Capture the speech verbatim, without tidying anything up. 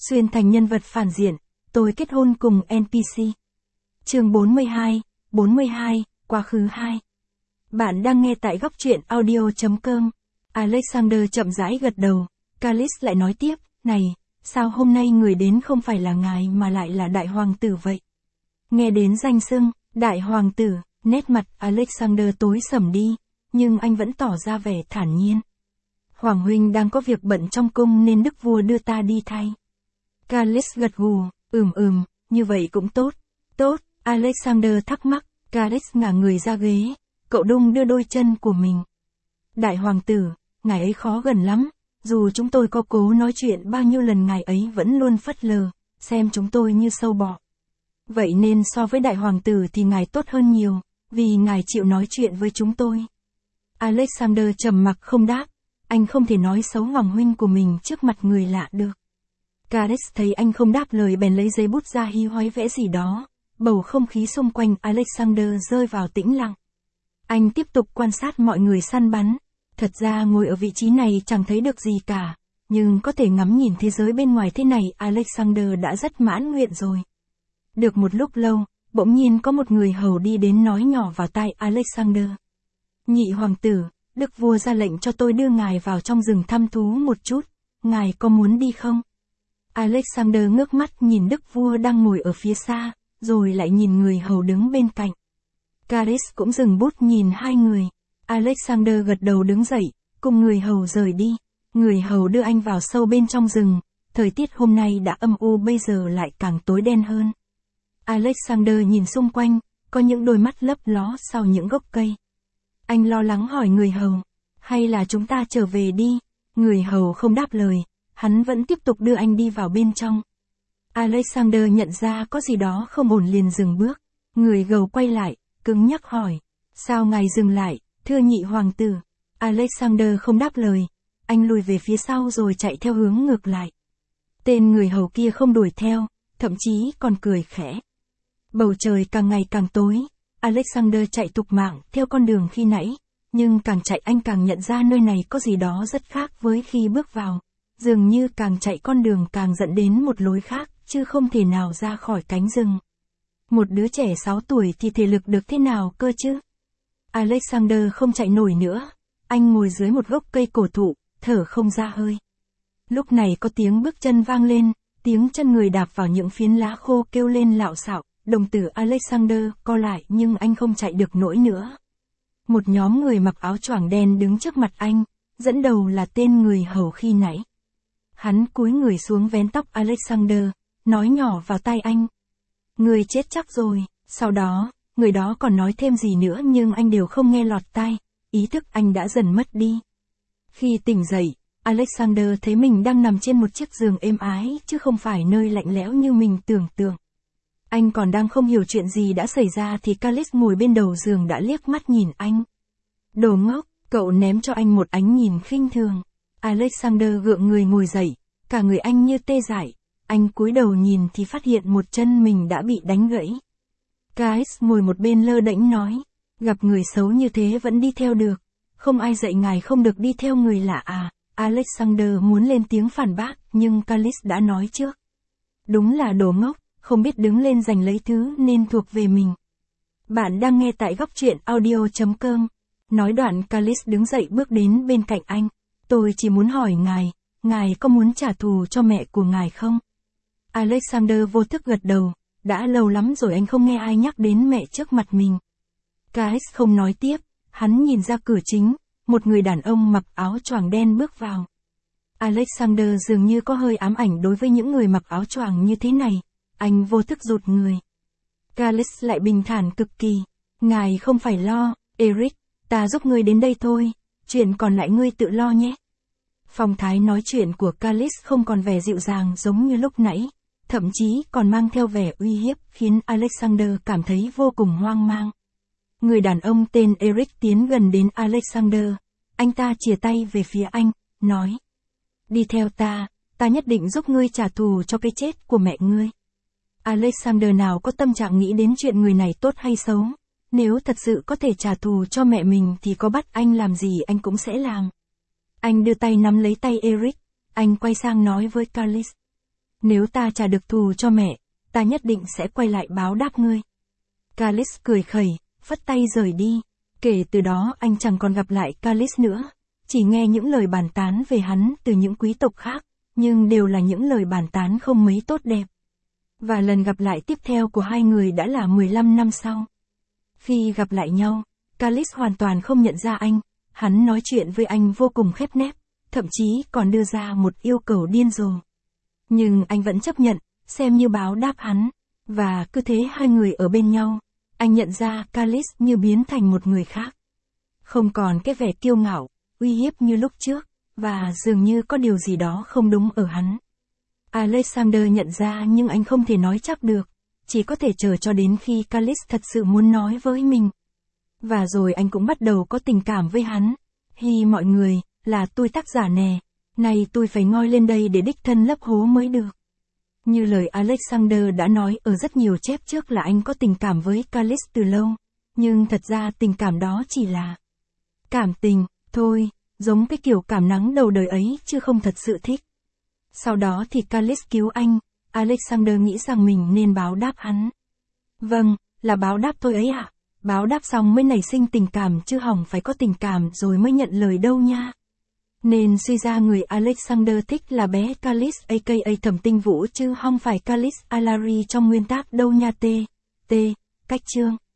Xuyên thành nhân vật phản diện, tôi kết hôn cùng en pê xê. Chương bốn mươi hai, bốn mươi hai, quá khứ hai. Bạn đang nghe tại góc truyện audio chấm com. Alexander chậm rãi gật đầu, Callis lại nói tiếp, này, sao hôm nay người đến không phải là ngài mà lại là đại hoàng tử vậy? Nghe đến danh xưng, đại hoàng tử, nét mặt Alexander tối sầm đi, nhưng anh vẫn tỏ ra vẻ thản nhiên. Hoàng huynh đang có việc bận trong cung nên đức vua đưa ta đi thay. Callis gật gù, ừm ừm, như vậy cũng tốt, tốt, Alexander thắc mắc, Callis ngả người ra ghế, cậu đung đưa đôi chân của mình. Đại hoàng tử, ngài ấy khó gần lắm, dù chúng tôi có cố nói chuyện bao nhiêu lần ngài ấy vẫn luôn phớt lờ, xem chúng tôi như sâu bọ. Vậy nên so với đại hoàng tử thì ngài tốt hơn nhiều, vì ngài chịu nói chuyện với chúng tôi. Alexander trầm mặc không đáp, anh không thể nói xấu hoàng huynh của mình trước mặt người lạ được. Callis thấy anh không đáp lời bèn lấy giấy bút ra hí hoáy vẽ gì đó, bầu không khí xung quanh Alexander rơi vào tĩnh lặng. Anh tiếp tục quan sát mọi người săn bắn, thật ra ngồi ở vị trí này chẳng thấy được gì cả, nhưng có thể ngắm nhìn thế giới bên ngoài thế này Alexander đã rất mãn nguyện rồi. Được một lúc lâu, bỗng nhiên có một người hầu đi đến nói nhỏ vào tai Alexander. Nhị hoàng tử, đức vua ra lệnh cho tôi đưa ngài vào trong rừng thăm thú một chút, ngài có muốn đi không? Alexander ngước mắt nhìn đức vua đang ngồi ở phía xa, rồi lại nhìn người hầu đứng bên cạnh. Callis cũng dừng bút nhìn hai người. Alexander gật đầu đứng dậy, cùng người hầu rời đi. Người hầu đưa anh vào sâu bên trong rừng, thời tiết hôm nay đã âm u bây giờ lại càng tối đen hơn. Alexander nhìn xung quanh, có những đôi mắt lấp ló sau những gốc cây. Anh lo lắng hỏi người hầu, hay là chúng ta trở về đi? Người hầu không đáp lời, hắn vẫn tiếp tục đưa anh đi vào bên trong. Alexander nhận ra có gì đó không ổn liền dừng bước. Người hầu quay lại, cứng nhắc hỏi, sao ngài dừng lại, thưa nhị hoàng tử? Alexander không đáp lời, anh lùi về phía sau rồi chạy theo hướng ngược lại. Tên người hầu kia không đuổi theo, thậm chí còn cười khẽ. Bầu trời càng ngày càng tối, Alexander chạy tục mạng theo con đường khi nãy, nhưng càng chạy anh càng nhận ra nơi này có gì đó rất khác với khi bước vào. Dường như càng chạy con đường càng dẫn đến một lối khác, chứ không thể nào ra khỏi cánh rừng. Một đứa trẻ sáu tuổi thì thể lực được thế nào cơ chứ? Alexander không chạy nổi nữa, anh ngồi dưới một gốc cây cổ thụ, thở không ra hơi. Lúc này có tiếng bước chân vang lên, tiếng chân người đạp vào những phiến lá khô kêu lên lạo xạo, đồng tử Alexander co lại nhưng anh không chạy được nổi nữa. Một nhóm người mặc áo choàng đen đứng trước mặt anh, dẫn đầu là tên người hầu khi nãy. Hắn cúi người xuống vén tóc Alexander, nói nhỏ vào tai anh. Người chết chắc rồi, sau đó, người đó còn nói thêm gì nữa nhưng anh đều không nghe lọt tai, ý thức anh đã dần mất đi. Khi tỉnh dậy, Alexander thấy mình đang nằm trên một chiếc giường êm ái chứ không phải nơi lạnh lẽo như mình tưởng tượng. Anh còn đang không hiểu chuyện gì đã xảy ra thì Callis ngồi bên đầu giường đã liếc mắt nhìn anh. Đồ ngốc, cậu ném cho anh một ánh nhìn khinh thường. Alexander gượng người ngồi dậy, cả người anh như tê dại. Anh cúi đầu nhìn thì phát hiện một chân mình đã bị đánh gãy. Callis ngồi một bên lơ đễnh nói, gặp người xấu như thế vẫn đi theo được. Không ai dạy ngài không được đi theo người lạ à? Alexander muốn lên tiếng phản bác nhưng Callis đã nói trước. Đúng là đồ ngốc, không biết đứng lên giành lấy thứ nên thuộc về mình. Bạn đang nghe tại góc truyện audio chấm com. Nói đoạn Callis đứng dậy bước đến bên cạnh anh. Tôi chỉ muốn hỏi ngài, ngài có muốn trả thù cho mẹ của ngài không? Alexander vô thức gật đầu, đã lâu lắm rồi anh không nghe ai nhắc đến mẹ trước mặt mình. Callis không nói tiếp, hắn nhìn ra cửa chính, một người đàn ông mặc áo choàng đen bước vào. Alexander dường như có hơi ám ảnh đối với những người mặc áo choàng như thế này, anh vô thức rụt người. Callis lại bình thản cực kỳ, ngài không phải lo, Eric, ta giúp ngươi đến đây thôi, chuyện còn lại ngươi tự lo nhé. Phong thái nói chuyện của Callis không còn vẻ dịu dàng giống như lúc nãy, thậm chí còn mang theo vẻ uy hiếp khiến Alexander cảm thấy vô cùng hoang mang. Người đàn ông tên Eric tiến gần đến Alexander, anh ta chìa tay về phía anh, nói. Đi theo ta, ta nhất định giúp ngươi trả thù cho cái chết của mẹ ngươi. Alexander nào có tâm trạng nghĩ đến chuyện người này tốt hay xấu, nếu thật sự có thể trả thù cho mẹ mình thì có bắt anh làm gì anh cũng sẽ làm. Anh đưa tay nắm lấy tay Eric, anh quay sang nói với Callis. Nếu ta trả được thù cho mẹ, ta nhất định sẽ quay lại báo đáp ngươi. Callis cười khẩy, phất tay rời đi. Kể từ đó anh chẳng còn gặp lại Callis nữa. Chỉ nghe những lời bàn tán về hắn từ những quý tộc khác, nhưng đều là những lời bàn tán không mấy tốt đẹp. Và lần gặp lại tiếp theo của hai người đã là mười lăm năm sau. Khi gặp lại nhau, Callis hoàn toàn không nhận ra anh. Hắn nói chuyện với anh vô cùng khép nép, thậm chí còn đưa ra một yêu cầu điên rồ. Nhưng anh vẫn chấp nhận, xem như báo đáp hắn. Và cứ thế hai người ở bên nhau, anh nhận ra Callis như biến thành một người khác. Không còn cái vẻ kiêu ngạo, uy hiếp như lúc trước, và dường như có điều gì đó không đúng ở hắn. Alexander nhận ra nhưng anh không thể nói chắc được, chỉ có thể chờ cho đến khi Callis thật sự muốn nói với mình. Và rồi anh cũng bắt đầu có tình cảm với hắn. Hi mọi người, là tôi tác giả nè, này tôi phải ngoi lên đây để đích thân lấp hố mới được. Như lời Alexander đã nói ở rất nhiều chép trước là anh có tình cảm với Callis từ lâu, nhưng thật ra tình cảm đó chỉ là cảm tình, thôi, giống cái kiểu cảm nắng đầu đời ấy chứ không thật sự thích. Sau đó thì Callis cứu anh, Alexander nghĩ rằng mình nên báo đáp hắn. Vâng, là báo đáp thôi ấy ạ, báo đáp xong mới nảy sinh tình cảm chứ hỏng phải có tình cảm rồi mới nhận lời đâu nha. Nên suy ra người Alexander thích là bé Callis aka Thẩm Tinh Vũ chứ không phải Callis Alary trong nguyên tác đâu nha. T. T. Cách chương